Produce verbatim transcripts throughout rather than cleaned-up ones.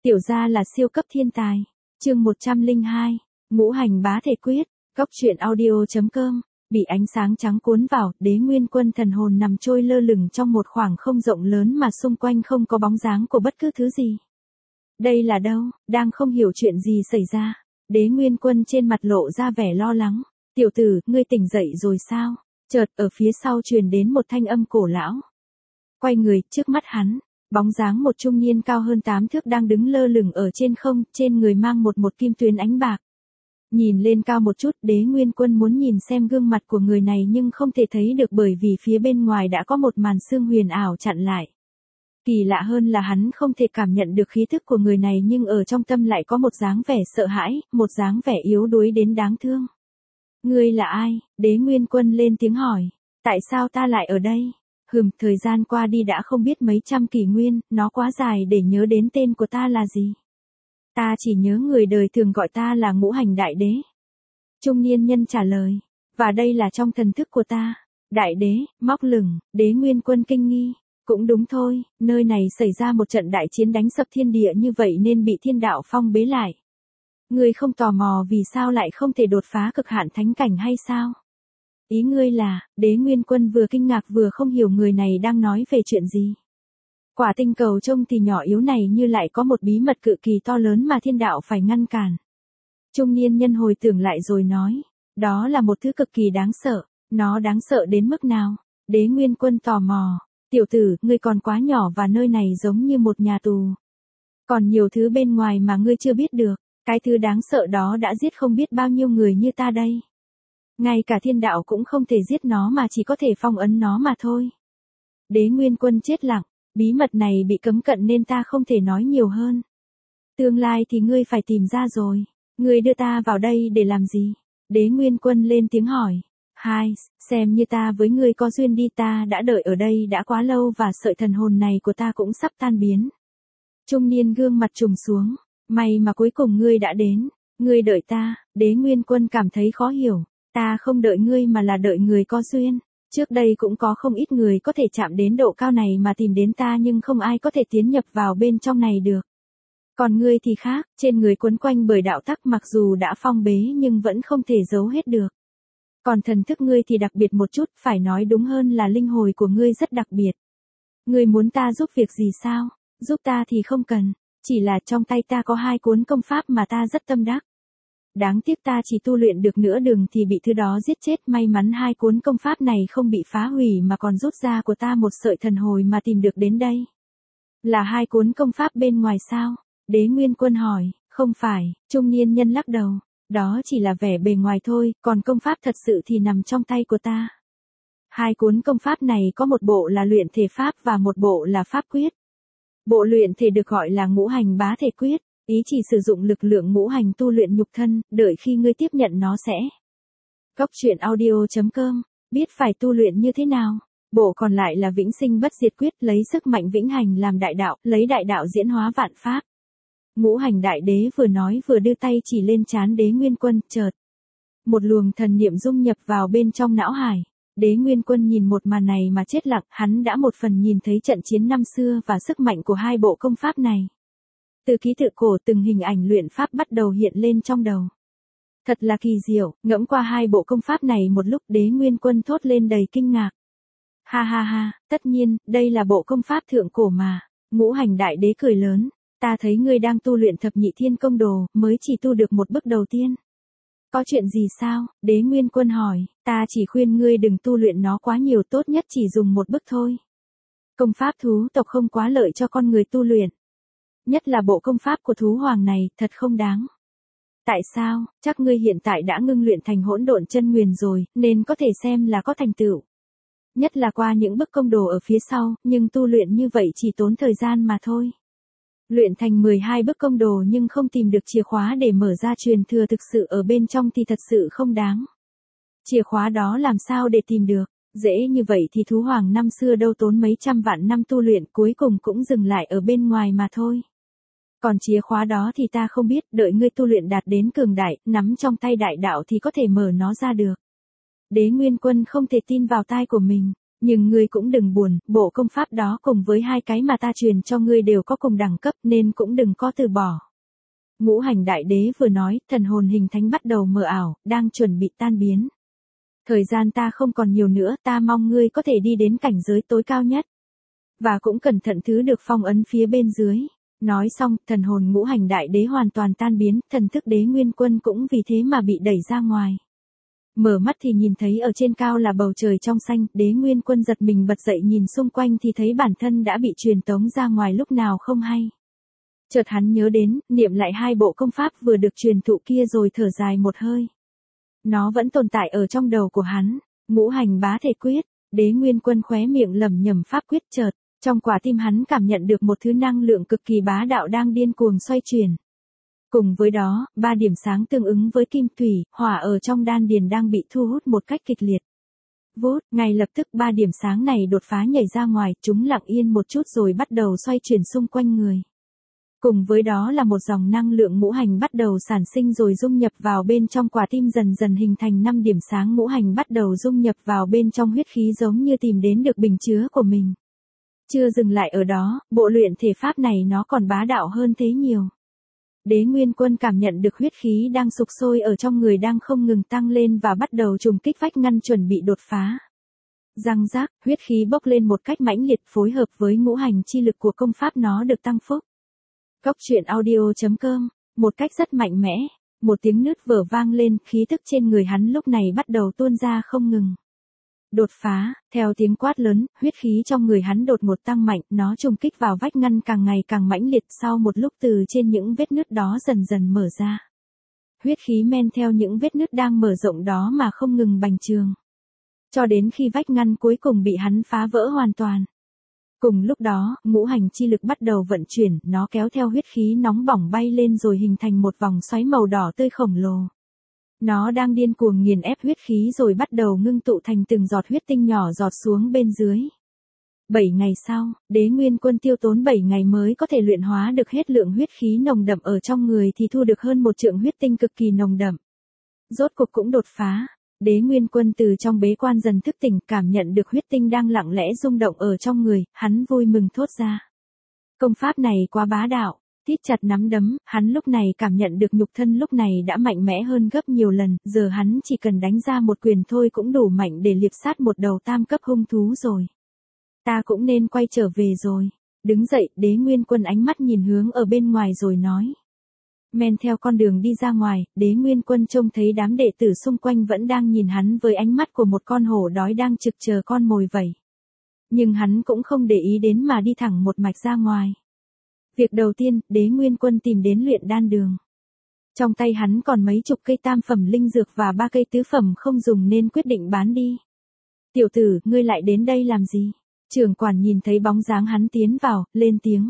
Tiểu gia là siêu cấp thiên tài. Chương một trăm lẻ hai, Ngũ hành bá thể quyết. Góc truyện audio chấm com. Bị ánh sáng trắng cuốn vào, Đế Nguyên Quân thần hồn nằm trôi lơ lửng trong một khoảng không rộng lớn mà xung quanh không có bóng dáng của bất cứ thứ gì. Đây là đâu? Đang không hiểu chuyện gì xảy ra. Đế Nguyên Quân trên mặt lộ ra vẻ lo lắng. Tiểu tử, ngươi tỉnh dậy rồi sao? Chợt ở phía sau truyền đến một thanh âm cổ lão. Quay người, trước mắt hắn, bóng dáng một trung niên cao hơn tám thước đang đứng lơ lửng ở trên không, trên người mang một một kim tuyến ánh bạc. Nhìn lên cao một chút, Đế Nguyên Quân muốn nhìn xem gương mặt của người này nhưng không thể thấy được bởi vì phía bên ngoài đã có một màn sương huyền ảo chặn lại. Kỳ lạ hơn là hắn không thể cảm nhận được khí thức của người này nhưng ở trong tâm lại có một dáng vẻ sợ hãi, một dáng vẻ yếu đuối đến đáng thương. Ngươi là ai? Đế Nguyên Quân lên tiếng hỏi. Tại sao ta lại ở đây? Hừm, thời gian qua đi đã không biết mấy trăm kỷ nguyên, nó quá dài để nhớ đến tên của ta là gì. Ta chỉ nhớ người đời thường gọi ta là Ngũ Hành Đại Đế. Trung niên nhân trả lời. Và đây là trong thần thức của ta. Đại Đế, móc lửng. Đế Nguyên Quân kinh nghi. Cũng đúng thôi, nơi này xảy ra một trận đại chiến đánh sập thiên địa như vậy nên bị thiên đạo phong bế lại. Ngươi không tò mò vì sao lại không thể đột phá cực hạn thánh cảnh hay sao? Ý ngươi là, Đế Nguyên Quân vừa kinh ngạc vừa không hiểu người này đang nói về chuyện gì. Quả tinh cầu trông thì nhỏ yếu này như lại có một bí mật cự kỳ to lớn mà thiên đạo phải ngăn cản. Trung niên nhân hồi tưởng lại rồi nói, đó là một thứ cực kỳ đáng sợ, nó đáng sợ đến mức nào? Đế Nguyên Quân tò mò, tiểu tử, ngươi còn quá nhỏ và nơi này giống như một nhà tù. Còn nhiều thứ bên ngoài mà ngươi chưa biết được, cái thứ đáng sợ đó đã giết không biết bao nhiêu người như ta đây. Ngay cả thiên đạo cũng không thể giết nó mà chỉ có thể phong ấn nó mà thôi. Đế Nguyên Quân chết lặng, bí mật này bị cấm cận nên ta không thể nói nhiều hơn. Tương lai thì ngươi phải tìm ra rồi. Ngươi đưa ta vào đây để làm gì? Đế Nguyên Quân lên tiếng hỏi. Hai, xem như ta với ngươi có duyên đi, ta đã đợi ở đây đã quá lâu và sợi thần hồn này của ta cũng sắp tan biến. Trung niên gương mặt trùng xuống. May mà cuối cùng ngươi đã đến. Ngươi đợi ta. Đế Nguyên Quân cảm thấy khó hiểu. Ta không đợi ngươi mà là đợi người có duyên. Trước đây cũng có không ít người có thể chạm đến độ cao này mà tìm đến ta nhưng không ai có thể tiến nhập vào bên trong này được. Còn ngươi thì khác, trên người quấn quanh bởi đạo tắc mặc dù đã phong bế nhưng vẫn không thể giấu hết được. Còn thần thức ngươi thì đặc biệt một chút, phải nói đúng hơn là linh hồn của ngươi rất đặc biệt. Ngươi muốn ta giúp việc gì sao? Giúp ta thì không cần, chỉ là trong tay ta có hai cuốn công pháp mà ta rất tâm đắc. Đáng tiếc ta chỉ tu luyện được nửa đường thì bị thứ đó giết chết, may mắn hai cuốn công pháp này không bị phá hủy mà còn rút ra của ta một sợi thần hồn mà tìm được đến đây. Là hai cuốn công pháp bên ngoài sao? Đế Nguyên Quân hỏi. Không phải, trung niên nhân lắc đầu. Đó chỉ là vẻ bề ngoài thôi, còn công pháp thật sự thì nằm trong tay của ta. Hai cuốn công pháp này có một bộ là luyện thể pháp và một bộ là pháp quyết. Bộ luyện thể được gọi là Ngũ Hành Bá Thể Quyết. Ý chỉ sử dụng lực lượng ngũ hành tu luyện nhục thân, đợi khi ngươi tiếp nhận nó sẽ. Góc truyện audio chấm com, biết phải tu luyện như thế nào. Bộ còn lại là Vĩnh Sinh Bất Diệt Quyết, lấy sức mạnh vĩnh hành làm đại đạo, lấy đại đạo diễn hóa vạn pháp. Ngũ Hành Đại Đế vừa nói vừa đưa tay chỉ lên trán Đế Nguyên Quân, chợt. Một luồng thần niệm dung nhập vào bên trong não hải. Đế Nguyên Quân nhìn một màn này mà chết lặng, hắn đã một phần nhìn thấy trận chiến năm xưa và sức mạnh của hai bộ công pháp này. Từ ký tự cổ từng hình ảnh luyện pháp bắt đầu hiện lên trong đầu. Thật là kỳ diệu, ngẫm qua hai bộ công pháp này một lúc Đế Nguyên Quân thốt lên đầy kinh ngạc. Ha ha ha, tất nhiên, đây là bộ công pháp thượng cổ mà. Ngũ Hành Đại Đế cười lớn. Ta thấy ngươi đang tu luyện thập nhị thiên công đồ, mới chỉ tu được một bước đầu tiên. Có chuyện gì sao? Đế Nguyên Quân hỏi. Ta chỉ khuyên ngươi đừng tu luyện nó quá nhiều, tốt nhất chỉ dùng một bước thôi. Công pháp thú tộc không quá lợi cho con người tu luyện. Nhất là bộ công pháp của thú hoàng này, thật không đáng. Tại sao? Chắc ngươi hiện tại đã ngưng luyện thành hỗn độn chân nguyền rồi, nên có thể xem là có thành tựu. Nhất là qua những bước công đồ ở phía sau, nhưng tu luyện như vậy chỉ tốn thời gian mà thôi. Luyện thành mười hai bước công đồ nhưng không tìm được chìa khóa để mở ra truyền thừa thực sự ở bên trong thì thật sự không đáng. Chìa khóa đó làm sao để tìm được? Dễ như vậy thì thú hoàng năm xưa đâu tốn mấy trăm vạn năm tu luyện cuối cùng cũng dừng lại ở bên ngoài mà thôi. Còn chìa khóa đó thì ta không biết, đợi ngươi tu luyện đạt đến cường đại, nắm trong tay đại đạo thì có thể mở nó ra được. Đế Nguyên Quân không thể tin vào tai của mình, Nhưng ngươi cũng đừng buồn, bộ công pháp đó cùng với hai cái mà ta truyền cho ngươi đều có cùng đẳng cấp nên cũng đừng có từ bỏ. Ngũ hành đại đế vừa nói, thần hồn hình thánh bắt đầu mờ ảo, đang chuẩn bị tan biến. Thời gian ta không còn nhiều nữa, ta mong ngươi có thể đi đến cảnh giới tối cao nhất. Và cũng cẩn thận thứ được phong ấn phía bên dưới. Nói xong, thần hồn ngũ hành đại đế hoàn toàn tan biến, thần thức đế nguyên quân cũng vì thế mà bị đẩy ra ngoài. Mở mắt thì nhìn thấy ở trên cao là bầu trời trong xanh, đế nguyên quân giật mình bật dậy nhìn xung quanh thì thấy bản thân đã bị truyền tống ra ngoài lúc nào không hay. Chợt hắn nhớ đến, niệm lại hai bộ công pháp vừa được truyền thụ kia rồi thở dài một hơi. Nó vẫn tồn tại ở trong đầu của hắn, ngũ hành bá thể quyết, đế nguyên quân khóe miệng lẩm nhẩm pháp quyết chợt, trong quả tim hắn cảm nhận được một thứ năng lượng cực kỳ bá đạo đang điên cuồng xoay chuyển. Cùng với đó, ba điểm sáng tương ứng với kim thủy, hỏa ở trong đan điền đang bị thu hút một cách kịch liệt. Vút, ngay lập tức ba điểm sáng này đột phá nhảy ra ngoài, chúng lặng yên một chút rồi bắt đầu xoay chuyển xung quanh người. Cùng với đó là một dòng năng lượng ngũ hành bắt đầu sản sinh rồi dung nhập vào bên trong quả tim dần dần hình thành năm điểm sáng ngũ hành bắt đầu dung nhập vào bên trong huyết khí giống như tìm đến được bình chứa của mình. Chưa dừng lại ở đó, bộ luyện thể pháp này nó còn bá đạo hơn thế nhiều. Đế Nguyên Quân cảm nhận được huyết khí đang sục sôi ở trong người đang không ngừng tăng lên và bắt đầu trùng kích vách ngăn chuẩn bị đột phá. Răng rác, huyết khí bốc lên một cách mãnh liệt phối hợp với ngũ hành chi lực của công pháp nó được tăng phúc. Cốc truyện audio chấm com, một cách rất mạnh mẽ, một tiếng nứt vỡ vang lên, khí tức trên người hắn lúc này bắt đầu tuôn ra không ngừng. Đột phá, theo tiếng quát lớn, huyết khí trong người hắn đột ngột tăng mạnh, nó trùng kích vào vách ngăn càng ngày càng mãnh liệt, sau một lúc từ trên những vết nứt đó dần dần mở ra. Huyết khí men theo những vết nứt đang mở rộng đó mà không ngừng bành trướng. Cho đến khi vách ngăn cuối cùng bị hắn phá vỡ hoàn toàn. Cùng lúc đó, ngũ hành chi lực bắt đầu vận chuyển, nó kéo theo huyết khí nóng bỏng bay lên rồi hình thành một vòng xoáy màu đỏ tươi khổng lồ. Nó đang điên cuồng nghiền ép huyết khí rồi bắt đầu ngưng tụ thành từng giọt huyết tinh nhỏ giọt xuống bên dưới. Bảy ngày sau, Đế Nguyên Quân tiêu tốn bảy ngày mới có thể luyện hóa được hết lượng huyết khí nồng đậm ở trong người thì thu được hơn một trượng huyết tinh cực kỳ nồng đậm. Rốt cục cũng đột phá. Đế Nguyên Quân từ trong bế quan dần thức tỉnh, cảm nhận được huyết tinh đang lặng lẽ rung động ở trong người, hắn vui mừng thốt ra. Công pháp này quá bá đạo, thít chặt nắm đấm, hắn lúc này cảm nhận được nhục thân lúc này đã mạnh mẽ hơn gấp nhiều lần, giờ hắn chỉ cần đánh ra một quyền thôi cũng đủ mạnh để liệp sát một đầu tam cấp hung thú rồi. Ta cũng nên quay trở về rồi. Đứng dậy, Đế Nguyên Quân ánh mắt nhìn hướng ở bên ngoài rồi nói. Men theo con đường đi ra ngoài, Đế Nguyên Quân trông thấy đám đệ tử xung quanh vẫn đang nhìn hắn với ánh mắt của một con hổ đói đang trực chờ con mồi vậy. Nhưng hắn cũng không để ý đến mà đi thẳng một mạch ra ngoài. Việc đầu tiên, Đế Nguyên Quân tìm đến luyện đan đường. Trong tay hắn còn mấy chục cây tam phẩm linh dược và ba cây tứ phẩm không dùng nên quyết định bán đi. Tiểu tử, ngươi lại đến đây làm gì? Trưởng quản nhìn thấy bóng dáng hắn tiến vào, lên tiếng.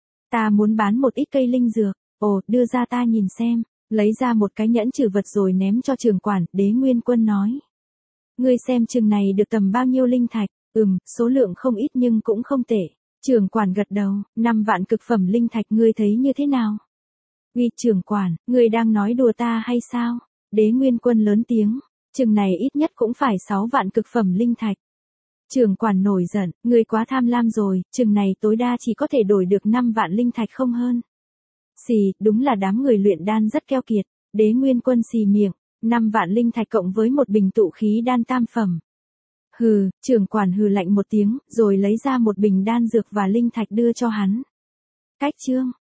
Ta muốn bán một ít cây linh dược. Ồ, đưa ra ta nhìn xem, lấy ra một cái nhẫn trừ vật rồi ném cho trưởng quản, Đế Nguyên Quân nói. Ngươi xem chừng này được tầm bao nhiêu linh thạch, ừm, số lượng không ít nhưng cũng không tệ. Trưởng quản gật đầu, năm vạn cực phẩm linh thạch ngươi thấy như thế nào? Uy trưởng quản, ngươi đang nói đùa ta hay sao? Đế Nguyên Quân lớn tiếng, chừng này ít nhất cũng phải sáu vạn cực phẩm linh thạch. Trưởng quản nổi giận, ngươi quá tham lam rồi, chừng này tối đa chỉ có thể đổi được năm vạn linh thạch không hơn. Xì, đúng là đám người luyện đan rất keo kiệt. Đế Nguyên Quân xì miệng, năm vạn linh thạch cộng với một bình tụ khí đan tam phẩm. Hừ, trưởng quản hừ lạnh một tiếng, rồi lấy ra một bình đan dược và linh thạch đưa cho hắn. Cách chương